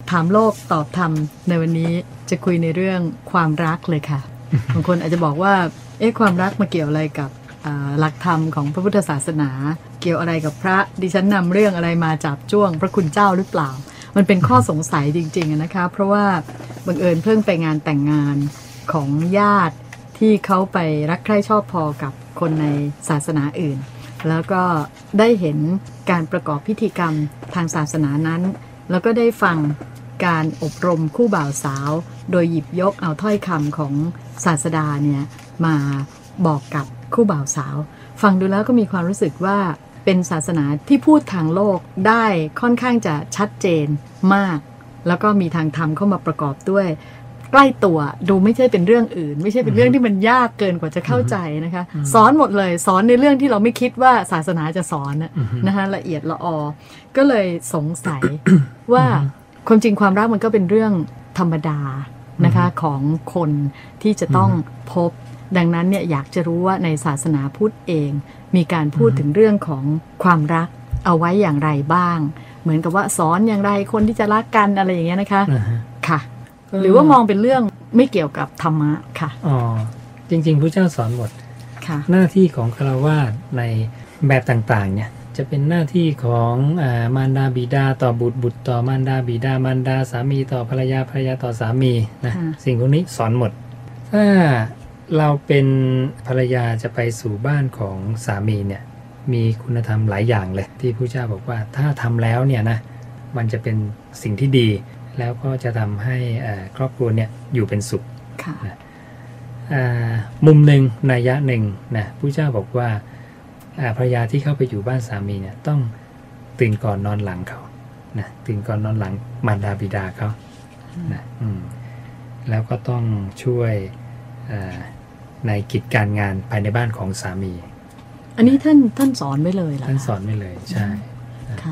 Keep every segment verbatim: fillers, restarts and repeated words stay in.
ถามโลกตอบธรรมในวันนี้จะคุยในเรื่องความรักเลยค่ะ บางคนอาจจะบอกว่าเอ๊ะความรักมาเกี่ยวอะไรกับหลักธรรมของพระพุทธศาสนาเกี่ยวอะไรกับพระดิฉันนำเรื่องอะไรมาจับจ้วงพระคุณเจ้าหรือเปล่ามันเป็นข้อสงสัยจริงๆนะคะเพราะว่าบังเอิญเพิ่งไปงานแต่งงานของญาติที่เขาไปรักใคร่ชอบพอกับคนในศาสนาอื่นแล้วก็ได้เห็นการประกอบพิธีกรรมทางศาสนานั้นแล้วก็ได้ฟังการอบรมคู่บ่าวสาวโดยหยิบยกเอาถ้อยคำของศาสดาเนี่ยมาบอกกับคู่บ่าวสาวฟังดูแล้วก็มีความรู้สึกว่าเป็นศาสนาที่พูดทางโลกได้ค่อนข้างจะชัดเจนมากแล้วก็มีทางธรรมเข้ามาประกอบด้วยใกล้ตัวดูไม่ใช่เป็นเรื่องอื่นไม่ใช่เป็นเรื่องที่มันยากเกินกว่าจะเข้าใจนะคะสอนหมดเลยสอนในเรื่องที่เราไม่คิดว่าศาสนาจะสอนนะคะละเอียดละออก็เลยสงสัยว่าความจริงความรักมันก็เป็นเรื่องธรรมดานะคะของคนที่จะต้องพบดังนั้นเนี่ยอยากจะรู้ว่าในศาสนาพุทธเองมีการพูดถึงเรื่องของความรักเอาไว้อย่างไรบ้างเหมือนกับว่าสอนอย่างไรคนที่จะรักกันอะไรอย่างเงี้ยนะคะค่ะหรือว่ามองเป็นเรื่องไม่เกี่ยวกับธรรมะค่ะอ๋อจริงๆพระเจ้าสอนหมดค่ะหน้าที่ของฆราวาสในแบบต่างๆเนี่ยจะเป็นหน้าที่ของอ่ามารดาบิดาต่อบุตรบุตรต่อมารดาบิดามารดาสามีต่อภรรยาภรรยาต่อสามีนะสิ่งพวกนี้สอนหมดถ้าเราเป็นภรรยาจะไปสู่บ้านของสามีเนี่ยมีคุณธรรมหลายอย่างเลยที่พระเจ้าบอกว่าถ้าทำแล้วเนี่ยนะมันจะเป็นสิ่งที่ดีแล้วก็จะทำให้ครอบครัวเนี่ยอยู่เป็นสุขนะมุมหนึ่งนัยยะหนึ่งนะพระเจ้าบอกว่าภรรยาที่เข้าไปอยู่บ้านสามีเนี่ยต้องตื่นก่อนนอนหลังเขานะตื่นก่อนนอนหลังมารดาบิดาเขานะอืมแล้วก็ต้องช่วยในกิจการงานภายในบ้านของสามีอันนี้ท่านท่านสอนไว้เลยเหรอท่านสอนไว้เลยใช่ค่ะ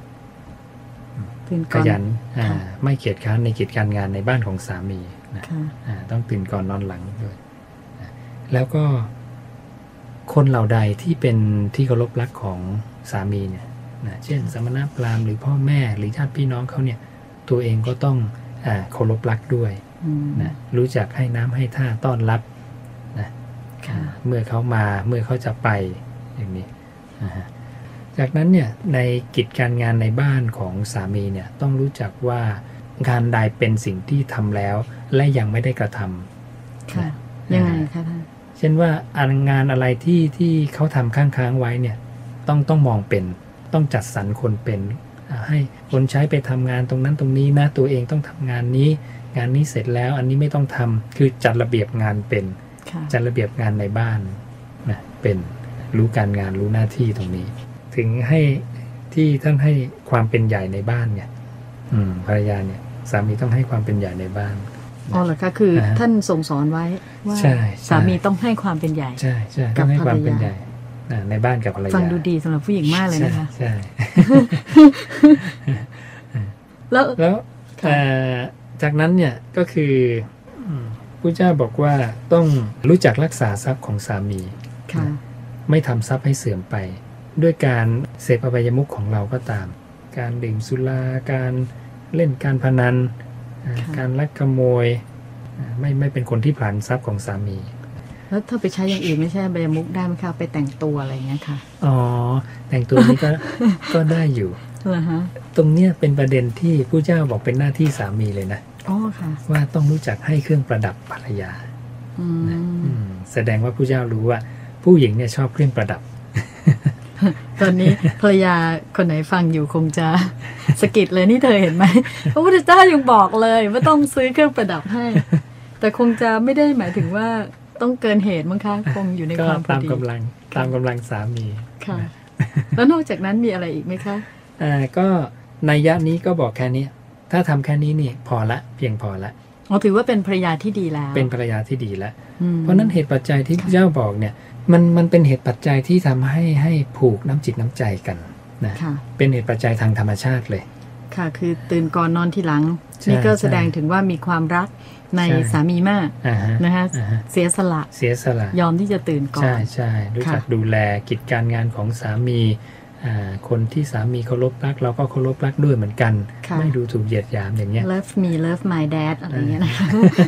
ขยันไม่เกียจคร้านในกิจการงานในบ้านของสามีนะต้องตื่นก่อนนอนหลังด้วยแล้วก็คนเหล่าใดที่เป็นที่เคารพรักของสามีเนี่ยนะเช่นสมณพราหมณ์หรือพ่อแม่หรือญาติพี่น้องเขาเนี่ยตัวเองก็ต้องเคารพรักด้วยนะรู้จักให้น้ำให้ท่าต้อนรับนะเมื่อเขามาเมื่อเขาจะไปอย่างนี้นะจากนั้นเนี่ยในกิจการงานในบ้านของสามีเนี่ยต้องรู้จักว่างานใดเป็นสิ่งที่ทำแล้วและยังไม่ได้กระทำค่ะยังไงคะท่านเช่นว่างานอะไรที่ที่เขาทำค้างๆไว้เนี่ยต้องต้องมองเป็นต้องจัดสรรคนเป็นให้คนใช้ไปทำงานตรงนั้นตรงนี้นะตัวเองต้องทำงานนี้งานนี้เสร็จแล้วอันนี้ไม่ต้องทำคือจัดระเบียบงานเป็นจัดระเบียบงานในบ้านนะเป็นรู้การงานรู้หน้าที่ตรงนี้ถึงให้ที่ท่านให้ความเป็นใหญ่ในบ้านเนี่ยภรรยาเนี่ยสามีต้องให้ความเป็นใหญ่ในบ้านอ๋อเหรอคะคือท่านทรงสอนไว้ว่าสามีต้องให้ความเป็นใหญ่ใช่ใช่ต้องให้ความเป็นใหญ่ในบ้านกับภรรยาฟังดูดีสำหรับผู้หญิงมากเลยนะคะใช่แล้วแล้วจากนั้นเนี่ยก็คือพระเจ้าบอกว่าต้องรู้จักรักษาทรัพย์ของสามีไม่ทำทรัพย์ให้เสื่อมไปด้วยการเสพอบายมุขของเราก็ตามการดื่มสุราการเล่นการพนันการลักขโมยไม่ไม่เป็นคนที่ผลาญทรัพย์ของสามีแล้วถ้าไปใช้อย่างอื่นไม่ใช่อบายมุขได้ไหมคะไปแต่งตัวอะไรอย่างเงี้ยค่ะอ๋อแต่งตัวนี้ก็ ก็ได้อยู่เหรอฮะตรงเนี้ยเป็นประเด็นที่ผู้เจ้าบอกเป็นหน้าที่สามีเลยนะอ๋อค่ะว่าต้องรู้จักให้เครื่องประดับภรรยาแสดงว่าผู้เจ้ารู้ว่าผู้หญิงเนี่ยชอบเครื่องประดับตอนนี้ภรรยาคนไหนฟังอยู่คงจะสะกิดเลยนี่เธอเห็นไหมพระพุทธเจ้ายังบอกเลยว่าต้องซื้อเครื่องประดับให้แต่คงจะไม่ได้หมายถึงว่าต้องเกินเหตุมั้งคะคงอยู่ในความพอดีตามกำลังตามกำลังสามีค่ะแล้วนอกจากนั้นมีอะไรอีกไหมคะอ่าก็นัยยะนี้ก็บอกแค่นี้ถ้าทำแค่นี้นี่พอละเพียงพอละอ๋อถือว่าเป็นภรรยาที่ดีแล้วเป็นภรรยาที่ดีแล้วเพราะนั้นเหตุปัจจัยที่พระเจ้าบอกเนี่ยมันมันเป็นเหตุปัจจัยที่ทำให้ให้ผูกน้ำจิตน้ำใจกันนะเป็นเหตุปัจจัยทางธรรมชาติเลยค่ะคือตื่นก่อนนอนทีหลังนี่ก็แสดงถึงว่ามีความรักในสามีมากนะคะเสียสละเสียสละยอมที่จะตื่นก่อนใช่ใช่รู้จักดูแลกิจการงานของสามีคนที่สามีเคารพรักเราก็เคารพรักด้วยเหมือนกันไม่ดูถูกเหยียดหยามอย่างเงี้ย love me love my dad อะไรเงี้ยนะคะ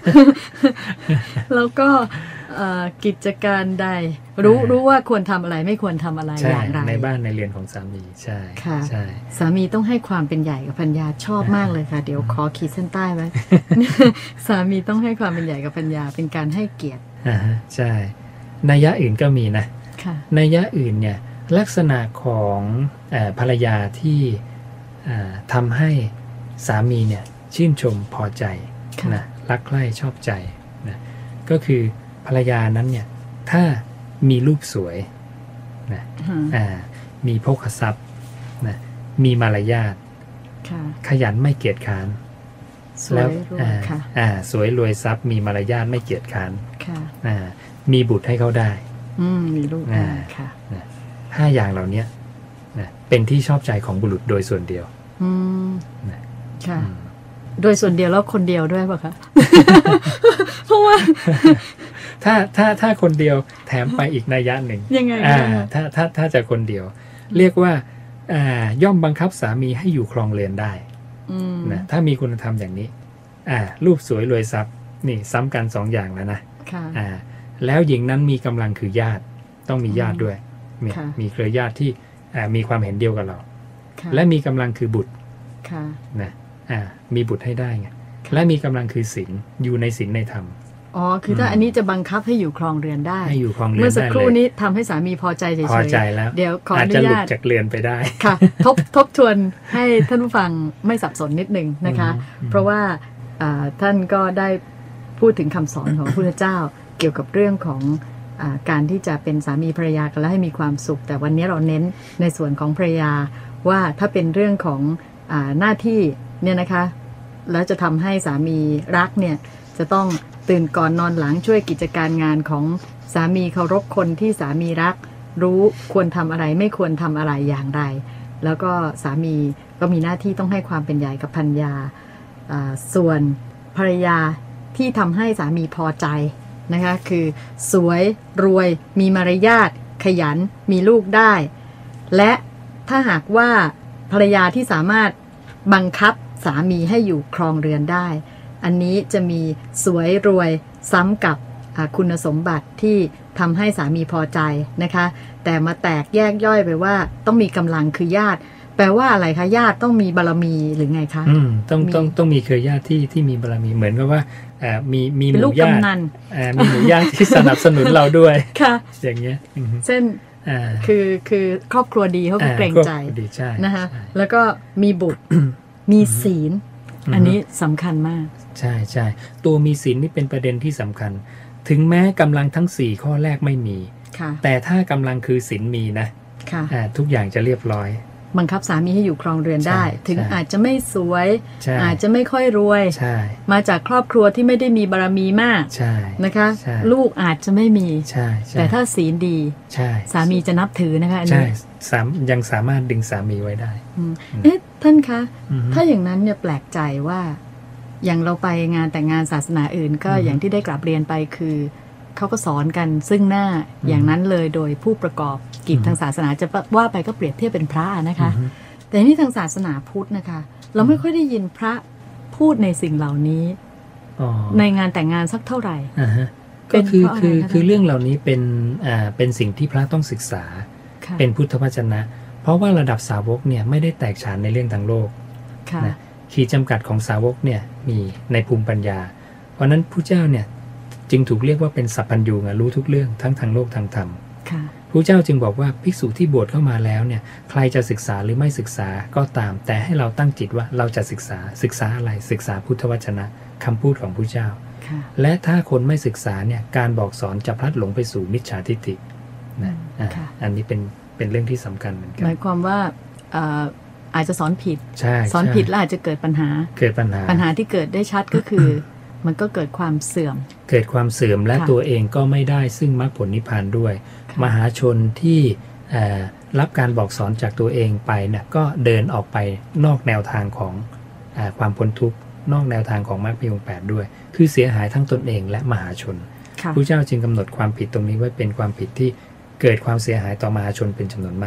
แล้วก็กิจการใดรู้รู้ว่าควรทำอะไรไม่ควรทำอะไรอย่างไรในบ้านในเรือนของสามีใช่ค่ะสามีต้องให้ความเป็นใหญ่กับภรรยาชอบมากเลยค่ะเดี๋ยวขอขีดเส้นใต้ไว้ สามีต้องให้ความเป็นใหญ่กับภรรยาเป็นการให้เกียรติอ่าใช่นัยยะอื่นก็มีนะนัยยะอื่นเนี่ยลักษณะของเอ่อภรรยาที่ทำให้สามีเนี่ยชื่นชมพอใจนะรักใคร่ชอบใจนะก็คือภรรยานั้นเนี่ยถ้ามีรูปสวยนะอ่ามีโภคทรัพย์นะมีมารยาทขยันไม่เกียจค้านแล้วอ่าสวยรวยทรัพย์มีมารยาทไม่เกียจค้านอ่ามีบุตรให้เขาได้อืมมีลูกได้ค่ะห้าอย่างเหล่านี้นะเป็นที่ชอบใจของบุรุษโดยส่วนเดียวอืมนะค่ะโดยส่วนเดียวแล้วคนเดียวด้วยป่ะคะ เพราะว่าถ้าถ้าถ้าคนเดียวแถมไปอีกนัยยะหนึ่งยังไงอ่าถ้าถ้าถ้าจะคนเดียวเรียกว่าอ่าย่อมบังคับสามีให้อยู่ครองเรือนได้นะถ้ามีคุณธรรมอย่างนี้อ่ารูปสวยรวยทรัพย์นี่ซ้ำกันสองอย่างแล้วนะอ่าแล้วหญิงนั้นมีกำลังคือญาติต้องมีญาติด้วยมีเครือญาติที่มีความเห็นเดียวกับเราและมีกำลังคือบุตรนะมีบุตรให้ได้ไงและมีกำลังคือศีลอยู่ในศีลในธรรมอ๋อคือถ้าอันนี้จะบังคับให้อยู่ครองเรือนได้ให้อยู่ครองเรือนได้เมื่อสักครู่นี้ทำให้สามีพอใจเฉยๆพอใจแล้วเดี๋ยวขออนุญาตอาจจะหลุดจากเรือนไปได้ค่ะทบทบทวนให้ท่านผู้ฟังไม่สับสนนิดนึงนะคะเพราะว่าท่านก็ได้พูดถึงคำสอนของพระพุทธเจ้าเกี่ยวกับเรื่องของการที่จะเป็นสามีภรรยากันแล้วให้มีความสุขแต่วันนี้เราเน้นในส่วนของภรรยาว่าถ้าเป็นเรื่องของอ่าหน้าที่เนี่ยนะคะแล้วจะทำให้สามีรักเนี่ยจะต้องตื่นก่อนนอนหลังช่วยกิจการงานของสามีเคารพคนที่สามีรักรู้ควรทำอะไรไม่ควรทำอะไรอย่างไรแล้วก็สามีก็มีหน้าที่ต้องให้ความเป็นใหญ่กับภรรยาส่วนภรรยาที่ทำให้สามีพอใจนะคะคือสวยรวยมีมารยาทขยันมีลูกได้และถ้าหากว่าภรรยาที่สามารถบังคับสามีให้อยู่ครองเรือนได้อันนี้จะมีสวยรวยซ้ำกับคุณสมบัติที่ทำให้สามีพอใจนะคะแต่มาแตกแยกย่อยไปว่าต้องมีกำลังคือญาติแปลว่าอะไรคะญาติต้องมีบารมีหรือไงคะอืมต้องต้องต้องมีเครือญาติที่ที่มีบารมีเหมือนกับว่าอ่ามีมีหมู่ญาติอ่ามีหมู่ญาติที่สนับสนุนเราด้วยค่ะอย่างเงี้ยเช่นคือคือครอบครัวดีเขาก็เกรงใจนะคะแล้วก็มีบุตรมีศีลอันนี้สำคัญมากใช่ใช่ตัวมีศีลนี่เป็นประเด็นที่สำคัญถึงแม้กำลังทั้งสี่ข้อแรกไม่มีแต่ถ้ากำลังคือศีลมีนะทุกอย่างจะเรียบร้อยบังคับสามีให้อยู่ครองเรือนได้ถึงอาจจะไม่สวยอาจจะไม่ค่อยรวยมาจากครอบครัวที่ไม่ได้มีบารมีมากนะคะลูกอาจจะไม่มีแต่ถ้าศีลดีสามีจะนับถือนะคะอันนี้ยังสามารถดึงสามีไว้ได้เอ๊ะท่านคะถ้าอย่างนั้นเนี่ยแปลกใจว่าอย่างเราไปงานแต่งงานศาสนาอื่นก็อย่างที่ได้กลับเรียนไปคือเขาก็สอนกันซึ่งหน้าอย่างนั้นเลยโดยผู้ประกอบกิจทางศาสนาจะว่าไปก็เปรียบเทียบเป็นพระนะคะแต่นี่ทางศาสนาพุทธนะคะเราไม่ค่อยได้ยินพระพูดในสิ่งเหล่านี้ในงานแต่งงานสักเท่าไหร่ก็คือคือคือเรื่องเหล่านี้เป็นอ่าเป็นสิ่งที่พระต้องศึกษาเป็นพุทธวจนะเพราะว่าระดับสาวกเนี่ยไม่ได้แตกฉานในเรื่องทางโลกนะขีดจำกัดของสาวกเนี่ยมีในภูมิปัญญาเพราะนั้นผู้เจ้าเนี่ยจึงถูกเรียกว่าเป็นสัพพัญญูงรู้ทุกเรื่องทั้งทางโลกทางธรรมผู้เจ้าจึงบอกว่าภิกษุที่บวชเข้ามาแล้วเนี่ยใครจะศึกษาหรือไม่ศึกษาก็ตามแต่ให้เราตั้งจิตว่าเราจะศึกษาศึกษาอะไรศึกษาพุทธวจนะคำพูดของผู้เจ้าและถ้าคนไม่ศึกษาเนี่ยการบอกสอนจะพลัดหลงไปสู่มิจฉาทิฏฐินะอันนี้เป็นเป็นเรื่องที่สำคัญเหมือนกันหมายความว่าอาจจะสอนผิดสอนผิดแล้วอาจจะเกิดปัญหาเกิดปัญหาปัญหาที่เกิดได้ชัดก็คือมันก็เกิดความเสื่อมเกิดความเสื่อมและตัวเองก็ไม่ได้ซึ่งมรรคผลนิพพานด้วยมหาชนที่รับการบอกสอนจากตัวเองไปเนี่ยก็เดินออกไปนอกแนวทางของความพ้นทุกข์นอกแนวทางของมรรคมีองค์แปดด้วยคือเสียหายทั้งตนเองและมหาชนพระเจ้าจึงกำหนดความผิดตรงนี้ไว้เป็นความผิดที่เกิดความเสียหายต่อมหาชนเป็นจำนวนมาก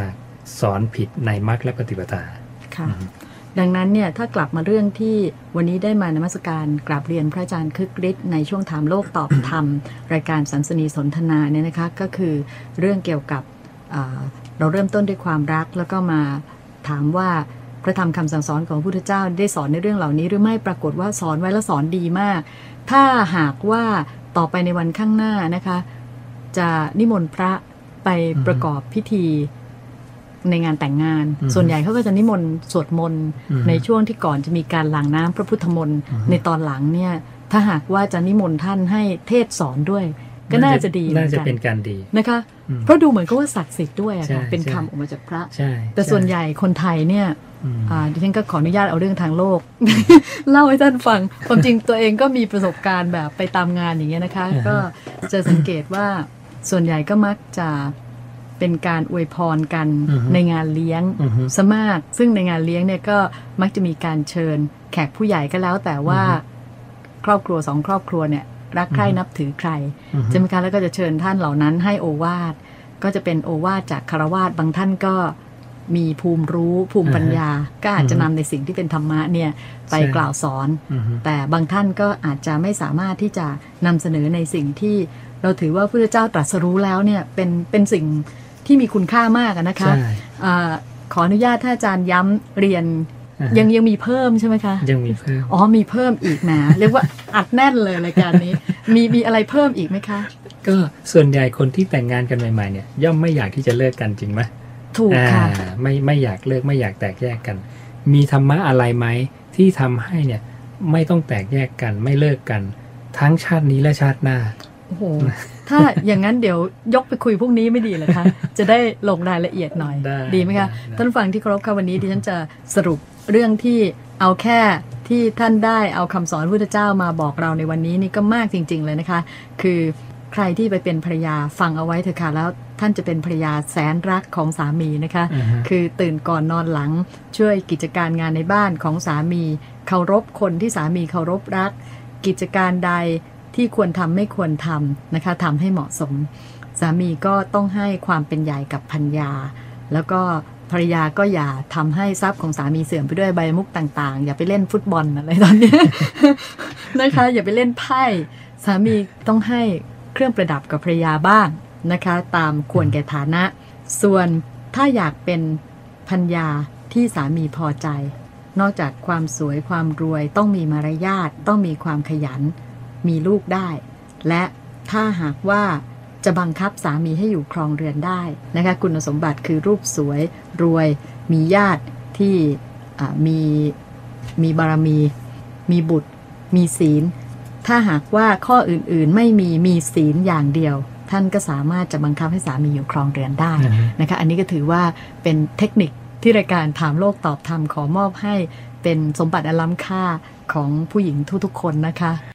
สอนผิดในมรรคและปฏิปทาค่ะดังนั้นเนี่ยถ้ากลับมาเรื่องที่วันนี้ได้มานมัสการกราบเรียนพระอาจารย์คึกฤทธิ์ในช่วงถามโลกตอบธรรมรายการสันสนีสนทนาเนี่ยนะคะก็คือเรื่องเกี่ยวกับเราเริ่มต้นด้วยความรักแล้วก็มาถามว่าพระธรรมคำสั่งสอนของพระพุทธเจ้าได้สอนในเรื่องเหล่านี้หรือไม่ปรากฏว่าสอนไว้แล้วสอนดีมากถ้าหากว่าต่อไปในวันข้างหน้านะคะจะนิมนต์พระไปประกอบพิธีในงานแต่งงานส่วนใหญ่เขาก็จะนิมนต์สวดมนต์ในช่วงที่ก่อนจะมีการหลั่งน้ำพระพุทธมนต์ในตอนหลังเนี่ยถ้าหากว่าจะนิมนต์ท่านให้เทศสอนด้วยก็น่าจะดีน่าจะเป็นการดีนะคะเพราะดูเหมือนกับว่าศักดิ์สิทธิ์ด้วยอะค่ะเป็นคำออกมาจากพระแต่ส่วนใหญ่คนไทยเนี่ยดิฉันก็ขออนุญาตเอาเรื่องทางโลก เล่าให้ท่านฟังความจริงตัวเองก็มีประสบการณ์แบบไปตามงานอย่างเงี้ยนะคะก็จะสังเกตว่าส่วนใหญ่ก็มักจะเป็นการอวยพรกันในงานเลี้ยงซะมากซึ่งในงานเลี้ยงเนี่ยก็มักจะมีการเชิญแขกผู้ใหญ่ก็แล้วแต่ว่าครอบครัวสองครอบครัวเนี่ยรักใคร่นับถือใครใช่ไหมคะแล้วก็จะเชิญท่านเหล่านั้นให้โอวาทก็จะเป็นโอวาทจากคฤหัสถ์บางท่านก็มีภูมิรู้ภูมิปัญญาก็อาจจะนำในสิ่งที่เป็นธรรมะเนี่ยไปกล่าวสอนแต่บางท่านก็อาจจะไม่สามารถที่จะนำเสนอในสิ่งที่เราถือว่าพระพุทธเจ้าตรัสรู้แล้วเนี่ยเป็นเป็นสิ่งที่มีคุณค่ามากนะคะขออนุญาตท่านอาจารย์ย้ำเรียนยังยังมีเพิ่มใช่ไหมคะยังมีเพิ่มอ๋อมีเพิ่มอีกนะเรียกว่าอัดแน่นเลยรายการนี้มีมีอะไรเพิ่มอีกไหมคะก็ส่วนใหญ่คนที่แต่งงานกันใหม่ๆเนี่ยย่อมไม่อยากที่จะเลิกกันจริงไหมถูกค่ะไม่ไม่อยากเลิกไม่อยากแตกแยกกันมีธรรมะอะไรไหมที่ทำให้เนี่ยไม่ต้องแตกแยกกันไม่เลิกกันทั้งชาตินี้และชาติหน้าโอ้โหถ้าอย่างนั้นเดี๋ยวยกไปคุยพวกนี้ไม่ดีเหรอคะจะได้ลงรายละเอียดหน่อย ดีไหมคะท่านฟังที่เคารพค่ะวันนี้ดิฉันจะสรุปเรื่องที่เอาแค่ที่ท่านได้เอาคำสอนพระพุทธเจ้ามาบอกเราในวันนี้นี่ก็มากจริงๆเลยนะคะคือใครที่ไปเป็นภรรยาฟังเอาไว้เถอะค่ะแล้วท่านจะเป็นภรรยาแสนรักของสามีนะคะ uh-huh. คือตื่นก่อนนอนหลังช่วยกิจการงานในบ้านของสามีเคารพคนที่สามีเคารพรักกิจการใดที่ควรทำไม่ควรทำนะคะทำให้เหมาะสมสามีก็ต้องให้ความเป็นใหญ่กับภรรยาแล้วก็ภรรยาก็อย่าทำให้ทรัพย์ของสามีเสื่อมไปด้วยใบมุกต่างๆอย่าไปเล่นฟุตบอลอะไรตอนนี้ นะคะอย่าไปเล่นไพ่สามีต้องให้เครื่องประดับกับภรรยาบ้างนะคะตามควรแก่ฐานะส่วนถ้าอยากเป็นภรรยาที่สามีพอใจนอกจากความสวยความรวยต้องมีมารยาทต้องมีความขยันมีลูกได้และถ้าหากว่าจะบังคับสามีให้อยู่ครองเรือนได้นะคะคุณสมบัติคือรูปสวยรวยมีญาติที่มีมีบารมีมีบุตรมีศีลถ้าหากว่าข้ออื่นๆไม่มีมีศีลอย่างเดียวท่านก็สามารถจะบังคับให้สามีอยู่ครองเรือนได้นะคะอันนี้ก็ถือว่าเป็นเทคนิคที่รายการถามโลกตอบธรรมขอมอบให้เป็นสมบัติอันล้ำค่าของผู้หญิงทุกๆคนนะคะ